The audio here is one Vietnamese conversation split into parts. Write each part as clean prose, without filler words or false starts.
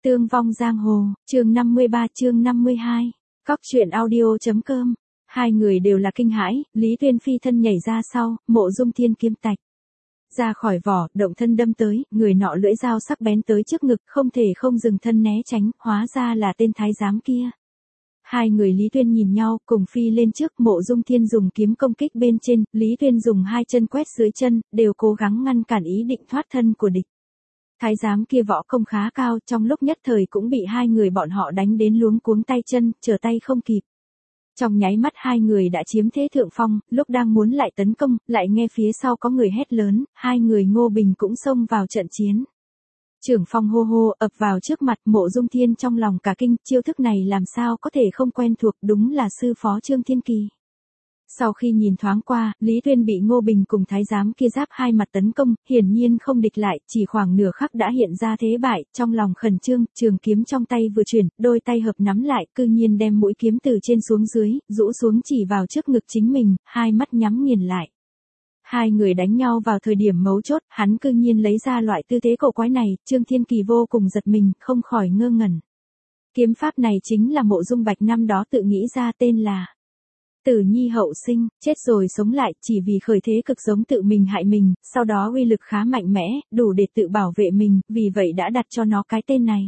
Tương vong giang hồ, chương 53 chương 52. Cóc truyện audio.com. Hai người đều là kinh hãi, Lý Tuyên phi thân nhảy ra sau, Mộ Dung Thiên kiếm tạch ra khỏi vỏ, động thân đâm tới, người nọ lưỡi dao sắc bén tới trước ngực, không thể không dừng thân né tránh, hóa ra là tên thái giám kia. Hai người Lý Tuyên nhìn nhau, cùng phi lên trước, Mộ Dung Thiên dùng kiếm công kích bên trên, Lý Tuyên dùng hai chân quét dưới chân, đều cố gắng ngăn cản ý định thoát thân của địch. Thái giám kia võ công khá cao, trong lúc nhất thời cũng bị hai người bọn họ đánh đến luống cuống tay chân, trở tay không kịp. Trong nháy mắt hai người đã chiếm thế thượng phong, lúc đang muốn lại tấn công, lại nghe phía sau có người hét lớn, hai người Ngô Bình cũng xông vào trận chiến. Trưởng phong hô hô ập vào trước mặt, Mộ Dung Thiên trong lòng cả kinh, chiêu thức này làm sao có thể không quen thuộc, đúng là sư phó Trương Thiên Kỳ. Sau khi nhìn thoáng qua, Lý Tuyên bị Ngô Bình cùng thái giám kia giáp hai mặt tấn công, hiển nhiên không địch lại, chỉ khoảng nửa khắc đã hiện ra thế bại, trong lòng khẩn trương, trường kiếm trong tay vừa chuyển, đôi tay hợp nắm lại, cư nhiên đem mũi kiếm từ trên xuống dưới, rũ xuống chỉ vào trước ngực chính mình, hai mắt nhắm nghiền lại. Hai người đánh nhau vào thời điểm mấu chốt, hắn cư nhiên lấy ra loại tư thế cổ quái này, Trương Thiên Kỳ vô cùng giật mình, không khỏi ngơ ngẩn. Kiếm pháp này chính là Mộ Dung Bạch năm đó tự nghĩ ra, tên là Tử Nhi Hậu Sinh, chết rồi sống lại, chỉ vì khởi thế cực giống tự mình hại mình, sau đó uy lực khá mạnh mẽ, đủ để tự bảo vệ mình, vì vậy đã đặt cho nó cái tên này.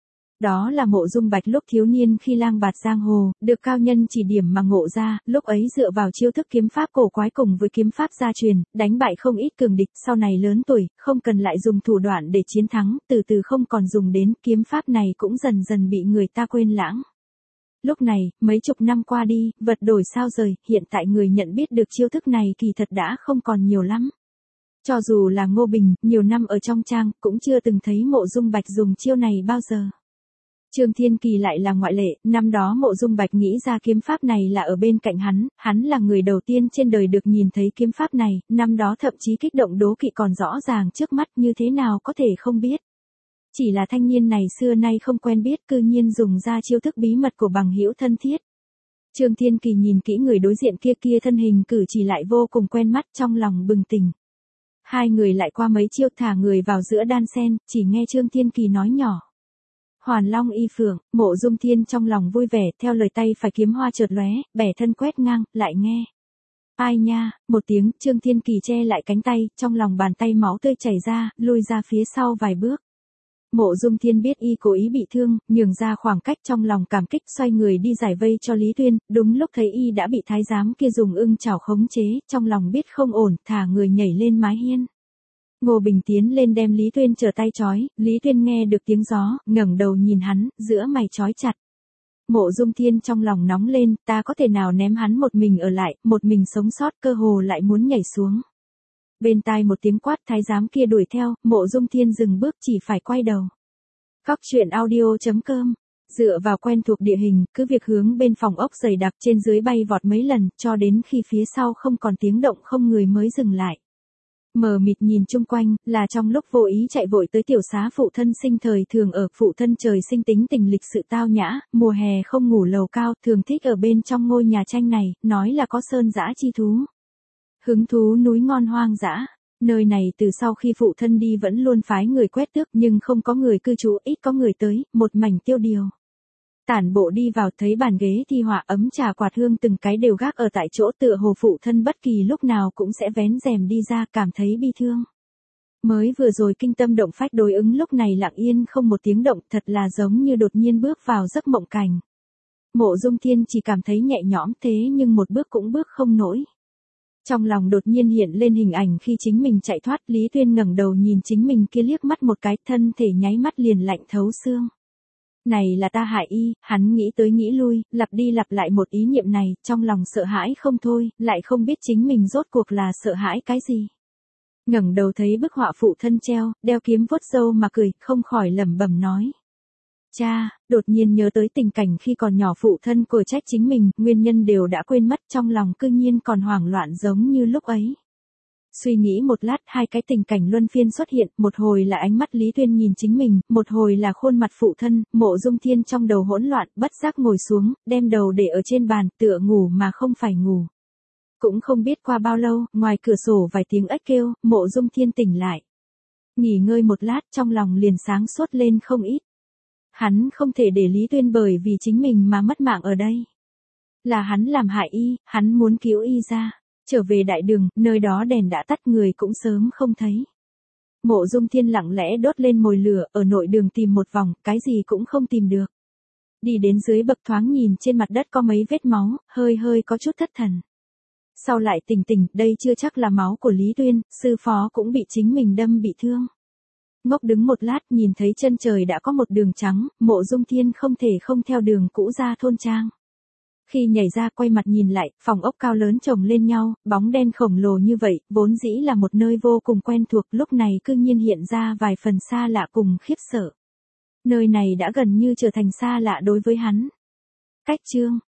Đó là Mộ Dung Bạch lúc thiếu niên khi lang bạt giang hồ, được cao nhân chỉ điểm mà ngộ ra, lúc ấy dựa vào chiêu thức kiếm pháp cổ quái cùng với kiếm pháp gia truyền, đánh bại không ít cường địch, sau này lớn tuổi, không cần lại dùng thủ đoạn để chiến thắng, từ từ không còn dùng đến, kiếm pháp này cũng dần dần bị người ta quên lãng. Lúc này, mấy chục năm qua đi, vật đổi sao rời, hiện tại người nhận biết được chiêu thức này kỳ thật đã không còn nhiều lắm. Cho dù là Ngô Bình, nhiều năm ở trong trang, cũng chưa từng thấy Mộ Dung Bạch dùng chiêu này bao giờ. Trương Thiên Kỳ lại là ngoại lệ, năm đó Mộ Dung Bạch nghĩ ra kiếm pháp này là ở bên cạnh hắn là người đầu tiên trên đời được nhìn thấy kiếm pháp này, năm đó thậm chí kích động đố kỵ còn rõ ràng trước mắt, như thế nào có thể không biết. Chỉ là thanh niên này xưa nay không quen biết, cư nhiên dùng ra chiêu thức bí mật của bằng hữu thân thiết. Trương Thiên Kỳ nhìn kỹ người đối diện kia thân hình cử chỉ lại vô cùng quen mắt, trong lòng bừng tỉnh. Hai người lại qua mấy chiêu thả người vào giữa đan sen, chỉ nghe Trương Thiên Kỳ nói nhỏ. Hoàn Long y phượng, Mộ Dung Thiên trong lòng vui vẻ, theo lời tay phải kiếm hoa chợt lóe, bẻ thân quét ngang, lại nghe. Ai nha, một tiếng, Trương Thiên Kỳ che lại cánh tay, trong lòng bàn tay máu tươi chảy ra, lui ra phía sau vài bước. Mộ Dung Thiên biết y cố ý bị thương, nhường ra khoảng cách, trong lòng cảm kích, xoay người đi giải vây cho Lý Tuyên, đúng lúc thấy y đã bị thái giám kia dùng ưng chảo khống chế, trong lòng biết không ổn, thả người nhảy lên mái hiên. Ngô Bình tiến lên đem Lý Tuyên trở tay trói, Lý Tuyên nghe được tiếng gió, ngẩng đầu nhìn hắn, giữa mày trói chặt. Mộ Dung Thiên trong lòng nóng lên, ta có thể nào ném hắn một mình ở lại, một mình sống sót, cơ hồ lại muốn nhảy xuống. Bên tai một tiếng quát, thái giám kia đuổi theo, Mộ Dung Thiên dừng bước, chỉ phải quay đầu. Cóc truyện audio.com. Dựa vào quen thuộc địa hình, cứ việc hướng bên phòng ốc dày đặc, trên dưới bay vọt mấy lần, cho đến khi phía sau không còn tiếng động không người mới dừng lại. Mờ mịt nhìn chung quanh, là trong lúc vô ý chạy vội tới tiểu xá phụ thân sinh thời thường ở, phụ thân trời sinh tính tình lịch sự tao nhã, mùa hè không ngủ lầu cao, thường thích ở bên trong ngôi nhà tranh này, nói là có sơn dã chi thú. Hứng thú núi ngon hoang dã. Nơi này từ sau khi phụ thân đi vẫn luôn phái người quét tước, nhưng không có người cư trú, ít có người tới, một mảnh tiêu điều. Tản bộ đi vào thấy bàn ghế thi họa, ấm trà quạt hương từng cái đều gác ở tại chỗ, tựa hồ phụ thân bất kỳ lúc nào cũng sẽ vén rèm đi ra, cảm thấy bi thương. Mới vừa rồi kinh tâm động phách đối ứng lúc này lặng yên không một tiếng động, thật là giống như đột nhiên bước vào giấc mộng cảnh. Mộ Dung Thiên chỉ cảm thấy nhẹ nhõm, thế nhưng một bước cũng bước không nổi. Trong lòng đột nhiên hiện lên hình ảnh khi chính mình chạy thoát, Lý Tuyên ngẩng đầu nhìn chính mình kia liếc mắt một cái, thân thể nháy mắt liền lạnh thấu xương. Này là ta hại y, hắn nghĩ tới nghĩ lui, lặp đi lặp lại một ý niệm này, trong lòng sợ hãi không thôi, lại không biết chính mình rốt cuộc là sợ hãi cái gì. Ngẩng đầu thấy bức họa phụ thân treo, đeo kiếm vuốt râu mà cười, không khỏi lẩm bẩm nói. Cha, đột nhiên nhớ tới tình cảnh khi còn nhỏ phụ thân cổi trách chính mình, nguyên nhân đều đã quên mất, trong lòng cư nhiên còn hoảng loạn giống như lúc ấy. Suy nghĩ một lát, hai cái tình cảnh luân phiên xuất hiện, một hồi là ánh mắt Lý Tuyên nhìn chính mình, một hồi là khuôn mặt phụ thân, Mộ Dung Thiên trong đầu hỗn loạn, bất giác ngồi xuống, đem đầu để ở trên bàn, tựa ngủ mà không phải ngủ. Cũng không biết qua bao lâu, ngoài cửa sổ vài tiếng ếch kêu, Mộ Dung Thiên tỉnh lại. Nghỉ ngơi một lát, trong lòng liền sáng suốt lên không ít. Hắn không thể để Lý Tuyên bởi vì chính mình mà mất mạng ở đây. Là hắn làm hại y, hắn muốn cứu y ra. Trở về đại đường, nơi đó đèn đã tắt, người cũng sớm không thấy. Mộ Dung Thiên lặng lẽ đốt lên mồi lửa, ở nội đường tìm một vòng, cái gì cũng không tìm được. Đi đến dưới bậc thoáng nhìn trên mặt đất có mấy vết máu, hơi hơi có chút thất thần. Sau lại tỉnh, đây chưa chắc là máu của Lý Tuyên, sư phó cũng bị chính mình đâm bị thương. Ngốc đứng một lát nhìn thấy chân trời đã có một đường trắng, Mộ Dung Thiên không thể không theo đường cũ ra thôn trang. Khi nhảy ra quay mặt nhìn lại, phòng ốc cao lớn chồng lên nhau, bóng đen khổng lồ như vậy, vốn dĩ là một nơi vô cùng quen thuộc, lúc này cư nhiên hiện ra vài phần xa lạ cùng khiếp sợ. Nơi này đã gần như trở thành xa lạ đối với hắn. Cách chương